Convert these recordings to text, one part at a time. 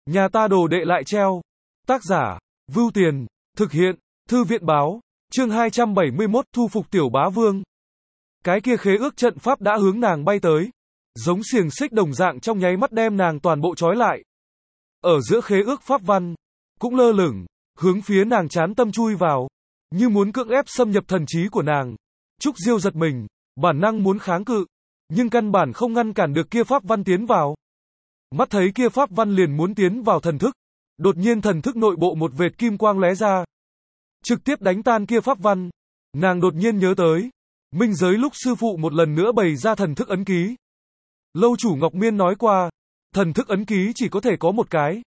Nhà ta đồ đệ lại treo. Tác giả, Vưu Tiền, thực hiện, Thư viện báo, chương 271 thu phục tiểu bá vương. Cái kia khế ước trận pháp đã hướng nàng bay tới, giống xiềng xích đồng dạng trong nháy mắt đem nàng toàn bộ trói lại. Ở giữa khế ước pháp văn, cũng lơ lửng, hướng phía nàng chán tâm chui vào, như muốn cưỡng ép xâm nhập thần trí của nàng. Trúc Diêu giật mình, bản năng muốn kháng cự, nhưng căn bản không ngăn cản được kia pháp văn tiến vào. Mắt thấy kia pháp văn liền muốn tiến vào thần thức, đột nhiên thần thức nội bộ một vệt kim quang lóe ra, trực tiếp đánh tan kia pháp văn. Nàng đột nhiên nhớ tới, minh giới lúc sư phụ một lần nữa bày ra thần thức ấn ký. Lâu chủ Ngọc Miên nói qua, thần thức ấn ký chỉ có thể có một cái.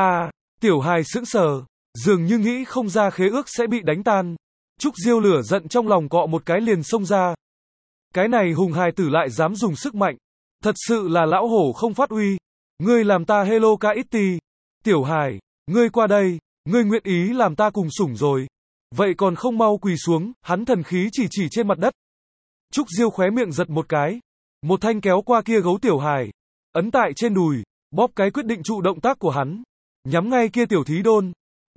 Tiểu hài sững sờ, dường như nghĩ không ra khế ước sẽ bị đánh tan. Trúc Diêu lửa giận trong lòng cọ một cái liền xông ra. Cái này hùng hài tử lại dám dùng sức mạnh, thật sự là lão hổ không phát uy. Ngươi làm ta hello ca ít tì. Tiểu hài, ngươi qua đây, ngươi nguyện ý làm ta cùng sủng rồi. Vậy còn không mau quỳ xuống, hắn thần khí chỉ trên mặt đất. Trúc Diêu khóe miệng giật một cái. Một thanh kéo qua kia gấu tiểu hài, ấn tại trên đùi, bóp cái quyết định trụ động tác của hắn. Nhắm ngay kia tiểu thí đôn.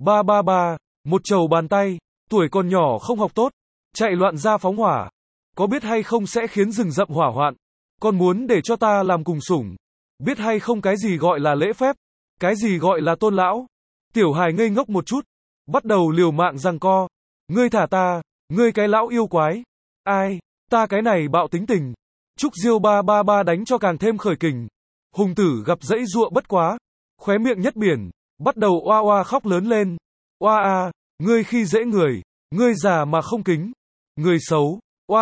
Ba, một trầu bàn tay, tuổi còn nhỏ không học tốt, chạy loạn ra phóng hỏa. Có biết hay không sẽ khiến rừng rậm hỏa hoạn, còn muốn để cho ta làm cùng sủng. Biết hay không cái gì gọi là lễ phép, cái gì gọi là tôn lão. Tiểu hài ngây ngốc một chút, bắt đầu liều mạng giằng co. Ngươi thả ta, ngươi cái lão yêu quái. Ai, ta cái này bạo tính tình. Trúc Diêu ba đánh cho càng thêm khởi kình. Hùng tử gặp dãy giụa bất quá, khóe miệng nhất biển, bắt đầu oa oa khóc lớn lên. Oa ngươi khi dễ người, ngươi già mà không kính, người xấu.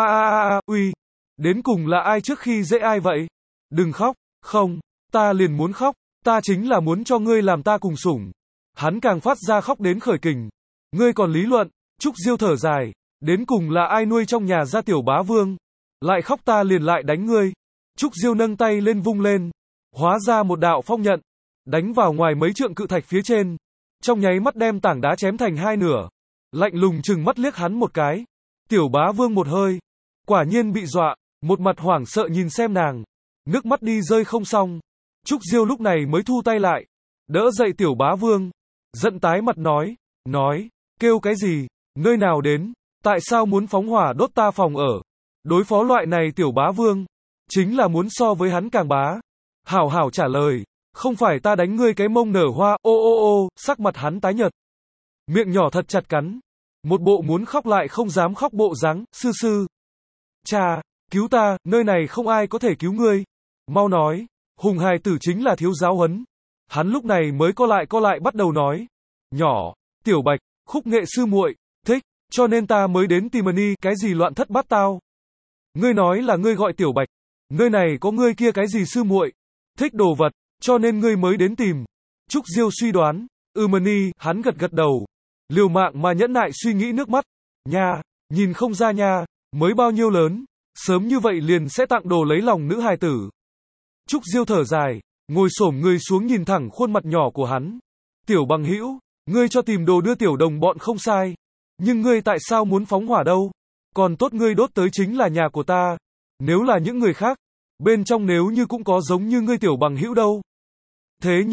Oa uy, đến cùng là ai trước khi dễ ai vậy? Đừng khóc, không, ta liền muốn khóc, ta chính là muốn cho ngươi làm ta cùng sủng. Hắn càng phát ra khóc đến khởi kình. Ngươi còn lý luận? Trúc Diêu thở dài, đến cùng là ai nuôi trong nhà ra tiểu bá vương? Lại khóc ta liền lại đánh ngươi. Trúc Diêu nâng tay lên vung lên, hóa ra một đạo phong nhận, đánh vào ngoài mấy trượng cự thạch phía trên, trong nháy mắt đem tảng đá chém thành hai nửa. Lạnh lùng chừng mắt liếc hắn một cái. Tiểu bá vương một hơi, quả nhiên bị dọa, một mặt hoảng sợ nhìn xem nàng, nước mắt đi rơi không xong. Trúc Diêu lúc này mới thu tay lại, đỡ dậy tiểu bá vương, giận tái mặt nói, kêu cái gì, nơi nào đến, tại sao muốn phóng hỏa đốt ta phòng ở, đối phó loại này tiểu bá vương, chính là muốn so với hắn càng bá. Hảo trả lời, không phải ta đánh ngươi cái mông nở hoa, ô, sắc mặt hắn tái nhợt, miệng nhỏ thật chặt cắn, một bộ muốn khóc lại không dám khóc bộ dáng. Sư, cha, cứu ta, nơi này không ai có thể cứu ngươi, mau nói. Hùng hài tử chính là thiếu giáo huấn. Hắn lúc này mới co lại bắt đầu nói, nhỏ, tiểu bạch, khúc nghệ sư muội thích, cho nên ta mới đến tìm Ni. Cái gì loạn thất bát tao? Ngươi nói là ngươi gọi tiểu bạch, nơi này có ngươi kia cái gì sư muội thích đồ vật, cho nên ngươi mới đến tìm. Trúc Diêu suy đoán, Ni. Hắn gật đầu, liều mạng mà nhẫn nại suy nghĩ nước mắt. Nha, nhìn không ra nha, mới bao nhiêu lớn, sớm như vậy liền sẽ tặng đồ lấy lòng nữ hài tử. Trúc Diêu thở dài, ngồi xổm người xuống nhìn thẳng khuôn mặt nhỏ của hắn. Tiểu bằng hữu, ngươi cho tìm đồ đưa tiểu đồng bọn không sai, nhưng ngươi tại sao muốn phóng hỏa đâu? Còn tốt ngươi đốt tới chính là nhà của ta. Nếu là những người khác, bên trong nếu như cũng có giống như ngươi tiểu bằng hữu đâu. Thế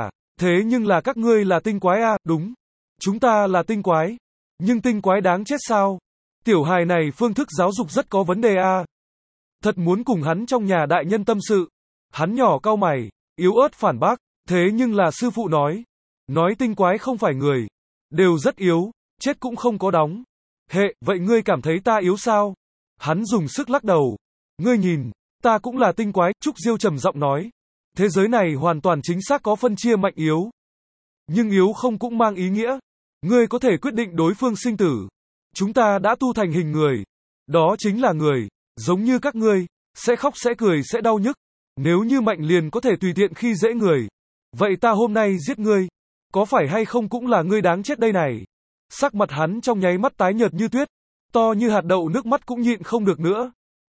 nhưng là các ngươi là tinh quái à? Đúng, chúng ta là tinh quái, nhưng tinh quái đáng chết sao? Tiểu hài này phương thức giáo dục rất có vấn đề à? Thật muốn cùng hắn trong nhà đại nhân tâm sự. Hắn nhỏ cau mày, yếu ớt phản bác, thế nhưng là sư phụ nói tinh quái không phải người, đều rất yếu, chết cũng không có đóng. Vậy ngươi cảm thấy ta yếu sao? Hắn dùng sức lắc đầu. Ngươi nhìn, ta cũng là tinh quái. Trúc Diêu trầm giọng nói, thế giới này hoàn toàn chính xác có phân chia mạnh yếu, nhưng yếu không cũng mang ý nghĩa ngươi có thể quyết định đối phương sinh tử. Chúng ta đã tu thành hình người, đó chính là người, giống như các ngươi, sẽ khóc sẽ cười sẽ đau nhức. Nếu như mạnh liền có thể tùy tiện khi dễ người, vậy ta hôm nay giết ngươi, có phải hay không cũng là ngươi đáng chết đây này. Sắc mặt hắn trong nháy mắt tái nhợt như tuyết, to như hạt đậu, nước mắt cũng nhịn không được nữa,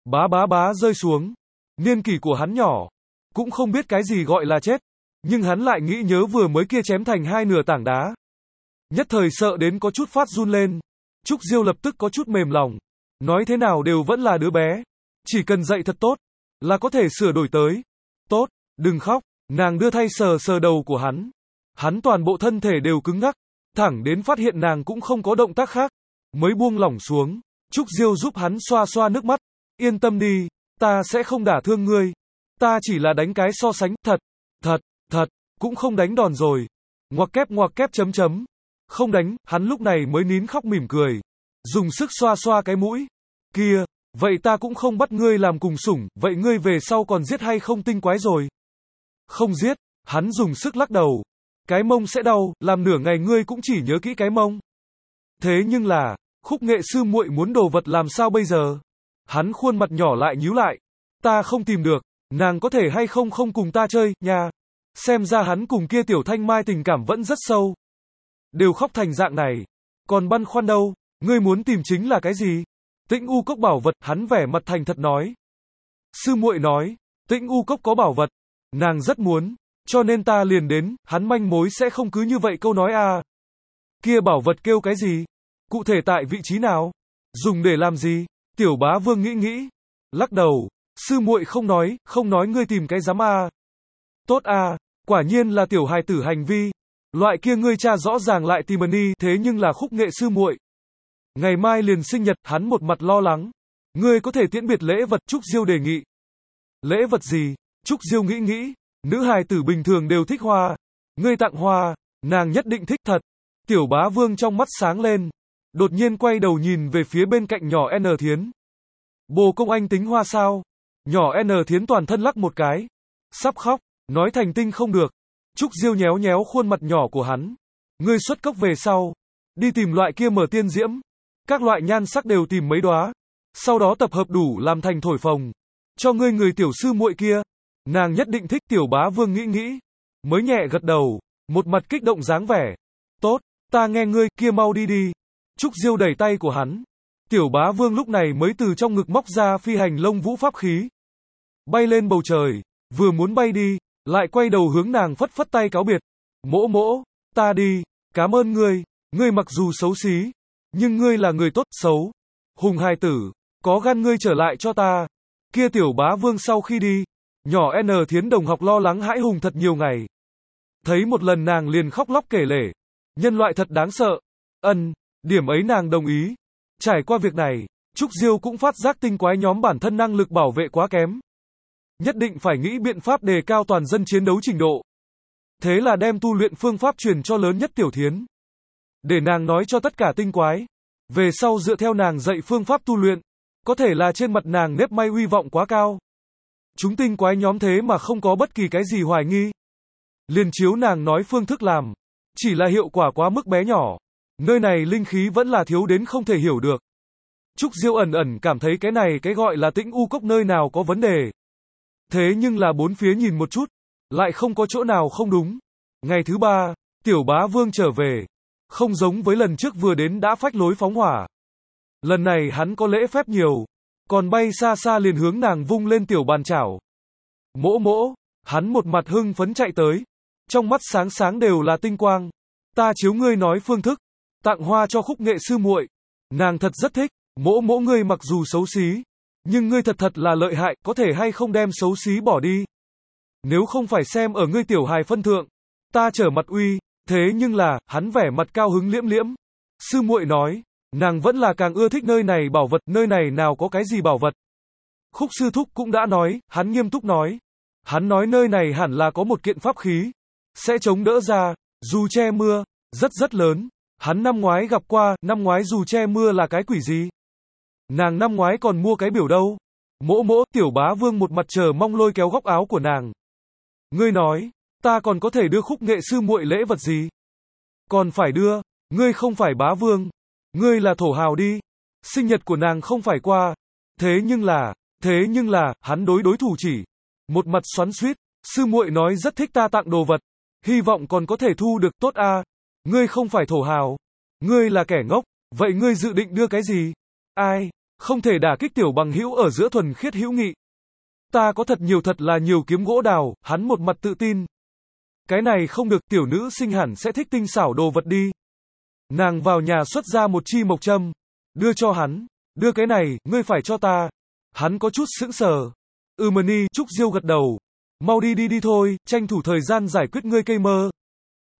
bá rơi xuống. Niên kỷ của hắn nhỏ, cũng không biết cái gì gọi là chết, nhưng hắn lại nghĩ nhớ vừa mới kia chém thành hai nửa tảng đá, nhất thời sợ đến có chút phát run lên. Trúc Diêu lập tức có chút mềm lòng, nói thế nào đều vẫn là đứa bé, chỉ cần dạy thật tốt là có thể sửa đổi tới. Tốt, đừng khóc. Nàng đưa tay sờ đầu của hắn, Hắn toàn bộ thân thể đều cứng ngắc, thẳng đến phát hiện nàng cũng không có động tác khác, mới buông lỏng xuống. Trúc Diêu giúp hắn xoa xoa nước mắt, yên tâm đi, ta sẽ không đả thương ngươi. Ta chỉ là đánh cái so sánh, thật, cũng không đánh đòn rồi. Ngoặc kép chấm chấm. Không đánh, hắn lúc này mới nín khóc mỉm cười. Dùng sức xoa xoa cái mũi. Kia, vậy ta cũng không bắt ngươi làm cùng sủng, vậy ngươi về sau còn giết hay không tinh quái rồi? Không giết, hắn dùng sức lắc đầu. Cái mông sẽ đau, làm nửa ngày ngươi cũng chỉ nhớ kỹ cái mông. Thế nhưng là, Khúc Nghệ sư muội muốn đồ vật làm sao bây giờ? Hắn khuôn mặt nhỏ lại nhíu lại. Ta không tìm được, nàng có thể hay không không cùng ta chơi, nha. Xem ra hắn cùng kia Tiểu Thanh Mai tình cảm vẫn rất sâu. Đều khóc thành dạng này. Còn băn khoăn đâu, ngươi muốn tìm chính là cái gì? Tĩnh U Cốc bảo vật, hắn vẻ mặt thành thật nói. Sư muội nói, Tĩnh U Cốc có bảo vật, nàng rất muốn, cho nên ta liền đến, hắn manh mối sẽ không cứ như vậy câu nói à. Kia bảo vật kêu cái gì? Cụ thể tại vị trí nào? Dùng để làm gì? Tiểu Bá Vương nghĩ, lắc đầu, sư muội không nói ngươi tìm cái giám à. Tốt à, quả nhiên là tiểu hài tử hành vi. Loại kia ngươi cha rõ ràng lại tìm đi, thế nhưng là Khúc Nghệ sư muội. Ngày mai liền sinh nhật, hắn một mặt lo lắng. Ngươi có thể tiễn biệt lễ vật, Trúc Diêu đề nghị. Lễ vật gì? Trúc Diêu nghĩ, nữ hài tử bình thường đều thích hoa. Ngươi tặng hoa, nàng nhất định thích thật. Tiểu Bá Vương trong mắt sáng lên. Đột nhiên quay đầu nhìn về phía bên cạnh nhỏ N Thiến. Bồ công anh tính hoa sao? Nhỏ N Thiến toàn thân lắc một cái. Sắp khóc, nói thành tinh không được. Trúc Diêu nhéo nhéo khuôn mặt nhỏ của hắn. Ngươi xuất cốc về sau. Đi tìm loại kia mở tiên diễm. Các loại nhan sắc đều tìm mấy đóa. Sau đó tập hợp đủ làm thành thổi phồng. Cho ngươi người tiểu sư muội kia. Nàng nhất định thích. Tiểu Bá Vương nghĩ. Mới nhẹ gật đầu. Một mặt kích động dáng vẻ. Tốt, ta nghe ngươi, kia mau đi đi. Trúc Diêu đẩy tay của hắn. Tiểu Bá Vương lúc này mới từ trong ngực móc ra phi hành lông vũ pháp khí. Bay lên bầu trời. Vừa muốn bay đi, lại quay đầu hướng nàng phất phất tay cáo biệt. Mỗ, ta đi, cảm ơn ngươi. Ngươi mặc dù xấu xí, nhưng ngươi là người tốt, xấu. Hùng hài tử, có gan ngươi trở lại cho ta. Kia Tiểu Bá Vương sau khi đi, nhỏ N Thiến đồng học lo lắng hãi hùng thật nhiều ngày. Thấy một lần nàng liền khóc lóc kể lể. Nhân loại thật đáng sợ. Điểm ấy nàng đồng ý. Trải qua việc này, Trúc Diêu cũng phát giác tinh quái nhóm bản thân năng lực bảo vệ quá kém. Nhất định phải nghĩ biện pháp đề cao toàn dân chiến đấu trình độ. Thế là đem tu luyện phương pháp truyền cho lớn nhất Tiểu Thiến. Để nàng nói cho tất cả tinh quái. Về sau dựa theo nàng dạy phương pháp tu luyện. Có thể là trên mặt nàng nếp may uy vọng quá cao. Chúng tinh quái nhóm thế mà không có bất kỳ cái gì hoài nghi. Liền chiếu nàng nói phương thức làm. Chỉ là hiệu quả quá mức bé nhỏ. Nơi này linh khí vẫn là thiếu đến không thể hiểu được. Trúc Diêu ẩn cảm thấy cái này cái gọi là Tĩnh U Cốc nơi nào có vấn đề. Thế nhưng là bốn phía nhìn một chút, lại không có chỗ nào không đúng. Ngày thứ 3, Tiểu Bá Vương trở về. Không giống với lần trước vừa đến đã phách lối phóng hỏa. Lần này hắn có lễ phép nhiều. Còn bay xa xa liền hướng nàng vung lên tiểu bàn chảo. Mỗ, hắn một mặt hưng phấn chạy tới. Trong mắt sáng đều là tinh quang. Ta chiếu ngươi nói phương thức. Tặng hoa cho Khúc Nghệ sư muội. Nàng thật rất thích. Mỗ ngươi mặc dù xấu xí. Nhưng ngươi thật là lợi hại, có thể hay không đem xấu xí bỏ đi. Nếu không phải xem ở ngươi tiểu hài phân thượng. Ta trở mặt uy. Thế nhưng là, hắn vẻ mặt cao hứng liễm. Sư muội nói, nàng vẫn là càng ưa thích nơi này bảo vật, nơi này nào có cái gì bảo vật. Khúc sư thúc cũng đã nói, hắn nghiêm túc nói. Hắn nói nơi này hẳn là có một kiện pháp khí. Sẽ chống đỡ ra, dù che mưa, rất lớn. Hắn năm ngoái gặp qua, năm ngoái dù che mưa là cái quỷ gì? Nàng năm ngoái còn mua cái biểu đâu? Mỗ, Tiểu Bá Vương một mặt chờ mong lôi kéo góc áo của nàng. Ngươi nói, ta còn có thể đưa Khúc Nghệ sư muội lễ vật gì? Còn phải đưa, ngươi không phải Bá Vương. Ngươi là thổ hào đi. Sinh nhật của nàng không phải qua. Thế nhưng là, hắn đối thủ chỉ. Một mặt xoắn xuýt, sư muội nói rất thích ta tặng đồ vật. Hy vọng còn có thể thu được tốt à. Ngươi không phải thổ hào. Ngươi là kẻ ngốc, vậy ngươi dự định đưa cái gì? Ai, không thể đả kích tiểu bằng hữu ở giữa thuần khiết hữu nghị. Ta có thật là nhiều kiếm gỗ đào, hắn một mặt tự tin. Cái này không được, tiểu nữ sinh hẳn sẽ thích tinh xảo đồ vật đi. Nàng vào nhà xuất ra một chi mộc châm, đưa cho hắn, đưa cái này, ngươi phải cho ta. Hắn có chút sững sờ. Trúc Diêu gật đầu. Mau đi thôi, tranh thủ thời gian giải quyết ngươi cây mơ.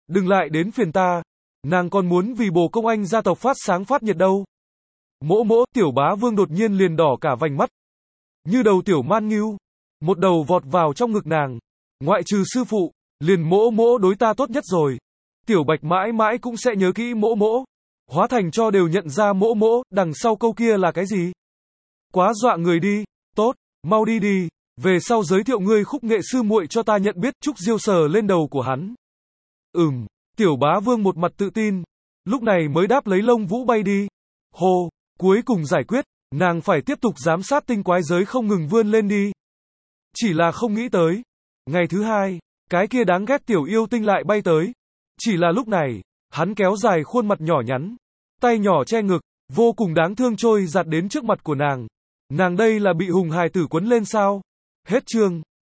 Đừng lại đến phiền ta. Nàng còn muốn vì bồ công anh gia tộc phát sáng phát nhiệt đâu. Mỗ mỗ, Tiểu Bá Vương đột nhiên liền đỏ cả vành mắt. Như đầu tiểu man ngưu. Một đầu vọt vào trong ngực nàng. Ngoại trừ sư phụ, liền mỗ mỗ đối ta tốt nhất rồi. Tiểu Bạch mãi mãi cũng sẽ nhớ kỹ mỗ mỗ. Hóa Thành cho đều nhận ra mỗ mỗ, đằng sau câu kia là cái gì? Quá dọa người đi. Tốt, mau đi đi. Về sau giới thiệu ngươi Khúc nghệ sư muội cho ta nhận biết. Trúc Diêu sờ lên đầu của hắn. Tiểu Bá Vương một mặt tự tin. Lúc này mới đáp lấy lông vũ bay đi. Hô, cuối cùng giải quyết. Nàng phải tiếp tục giám sát tinh quái giới không ngừng vươn lên đi. Chỉ là không nghĩ tới. Ngày thứ hai, cái kia đáng ghét tiểu yêu tinh lại bay tới. Chỉ là lúc này, hắn kéo dài khuôn mặt nhỏ nhắn. Tay nhỏ che ngực, vô cùng đáng thương trôi giạt đến trước mặt của nàng. Nàng đây là bị hùng hài tử quấn lên sao? Hết chương.